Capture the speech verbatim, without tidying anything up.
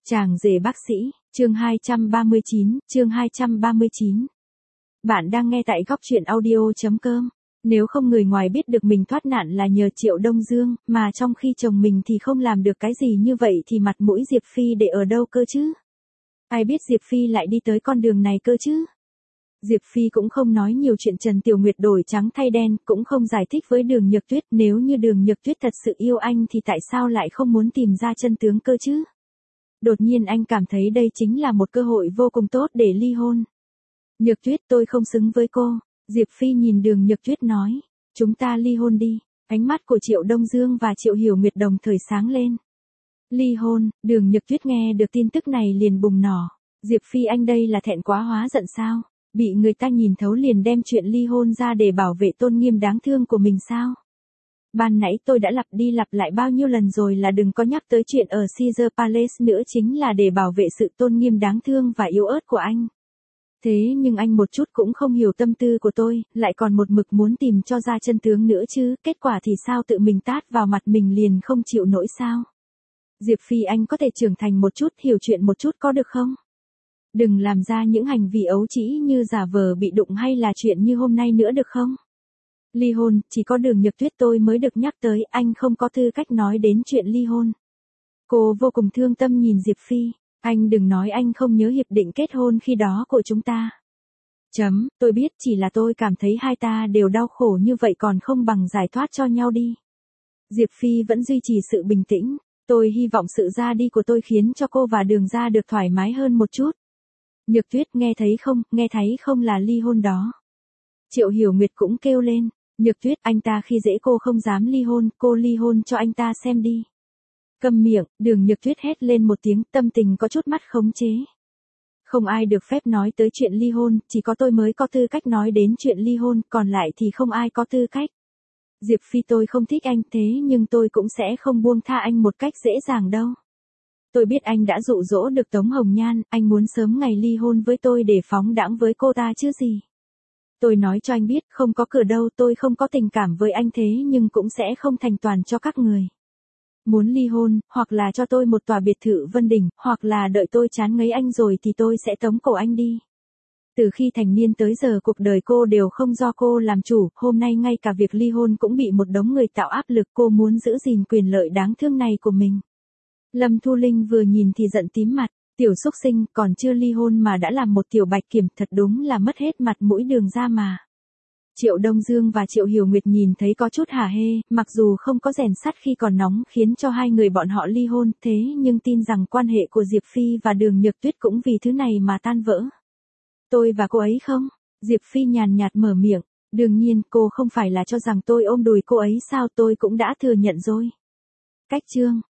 Chàng rể bác sĩ, chương hai trăm ba mươi chín, chương hai trăm ba mươi chín. Bạn đang nghe tại góc truyện audio chấm com. Nếu không người ngoài biết được mình thoát nạn là nhờ Triệu Đông Dương, mà trong khi chồng mình thì không làm được cái gì như vậy thì mặt mũi Diệp Phi để ở đâu cơ chứ? Ai biết Diệp Phi lại đi tới con đường này cơ chứ? Diệp Phi cũng không nói nhiều chuyện Trần Tiểu Nguyệt đổi trắng thay đen, cũng không giải thích với Đường Nhược Tuyết, nếu như Đường Nhược Tuyết thật sự yêu anh thì tại sao lại không muốn tìm ra chân tướng cơ chứ? Đột nhiên anh cảm thấy đây chính là một cơ hội vô cùng tốt để ly hôn. Nhược Tuyết, tôi không xứng với cô. Diệp Phi nhìn Đường Nhược Tuyết nói, chúng ta ly hôn đi. Ánh mắt của Triệu Đông Dương và Triệu Hiểu Nguyệt đồng thời sáng lên. Ly hôn? Đường Nhược Tuyết nghe được tin tức này liền bùng nổ. Diệp Phi anh đây là thẹn quá hóa giận sao? Bị người ta nhìn thấu liền đem chuyện ly hôn ra để bảo vệ tôn nghiêm đáng thương của mình sao? Ban nãy tôi đã lặp đi lặp lại bao nhiêu lần rồi là đừng có nhắc tới chuyện ở Caesar Palace nữa, chính là để bảo vệ sự tôn nghiêm đáng thương và yếu ớt của anh. Thế nhưng anh một chút cũng không hiểu tâm tư của tôi, lại còn một mực muốn tìm cho ra chân tướng nữa chứ, kết quả thì sao, tự mình tát vào mặt mình liền không chịu nổi sao? Diệp Phi, anh có thể trưởng thành một chút, hiểu chuyện một chút có được không? Đừng làm ra những hành vi ấu trĩ như giả vờ bị đụng hay là chuyện như hôm nay nữa được không? Ly hôn, chỉ có Đường Nhược Tuyết tôi mới được nhắc tới, anh không có tư cách nói đến chuyện ly hôn. Cô vô cùng thương tâm nhìn Diệp Phi, anh đừng nói anh không nhớ hiệp định kết hôn khi đó của chúng ta. Chấm, tôi biết, chỉ là tôi cảm thấy hai ta đều đau khổ như vậy còn không bằng giải thoát cho nhau đi. Diệp Phi vẫn duy trì sự bình tĩnh, tôi hy vọng sự ra đi của tôi khiến cho cô và Đường gia được thoải mái hơn một chút. Nhược Tuyết, nghe thấy không, nghe thấy không, là ly hôn đó. Triệu Hiểu Nguyệt cũng kêu lên, Nhược Tuyết, anh ta khi dễ cô không dám ly hôn, cô ly hôn cho anh ta xem đi. Câm miệng, Đường Nhược Tuyết hét lên một tiếng, tâm tình có chút mất khống chế. Không ai được phép nói tới chuyện ly hôn, chỉ có tôi mới có tư cách nói đến chuyện ly hôn, còn lại thì không ai có tư cách. Diệp Phi, tôi không thích anh thế nhưng tôi cũng sẽ không buông tha anh một cách dễ dàng đâu. Tôi biết anh đã dụ dỗ được Tống Hồng Nhan, anh muốn sớm ngày ly hôn với tôi để phóng đãng với cô ta chứ gì. Tôi nói cho anh biết, không có cửa đâu, tôi không có tình cảm với anh thế nhưng cũng sẽ không thành toàn cho các người. Muốn ly hôn, hoặc là cho tôi một tòa biệt thự Vân Đỉnh, hoặc là đợi tôi chán ngấy anh rồi thì tôi sẽ tống cổ anh đi. Từ khi thành niên tới giờ cuộc đời cô đều không do cô làm chủ, hôm nay ngay cả việc ly hôn cũng bị một đống người tạo áp lực, cô muốn giữ gìn quyền lợi đáng thương này của mình. Lâm Thu Linh vừa nhìn thì giận tím mặt, tiểu xúc sinh, còn chưa ly hôn mà đã làm một tiểu bạch kiểm, thật đúng là mất hết mặt mũi Đường ra mà. Triệu Đông Dương và Triệu Hiểu Nguyệt nhìn thấy có chút hả hê, mặc dù không có rèn sắt khi còn nóng khiến cho hai người bọn họ ly hôn, thế nhưng tin rằng quan hệ của Diệp Phi và Đường Nhược Tuyết cũng vì thứ này mà tan vỡ. Tôi và cô ấy không? Diệp Phi nhàn nhạt mở miệng, đương nhiên, cô không phải là cho rằng tôi ôm đùi cô ấy sao, tôi cũng đã thừa nhận rồi. Cách chương.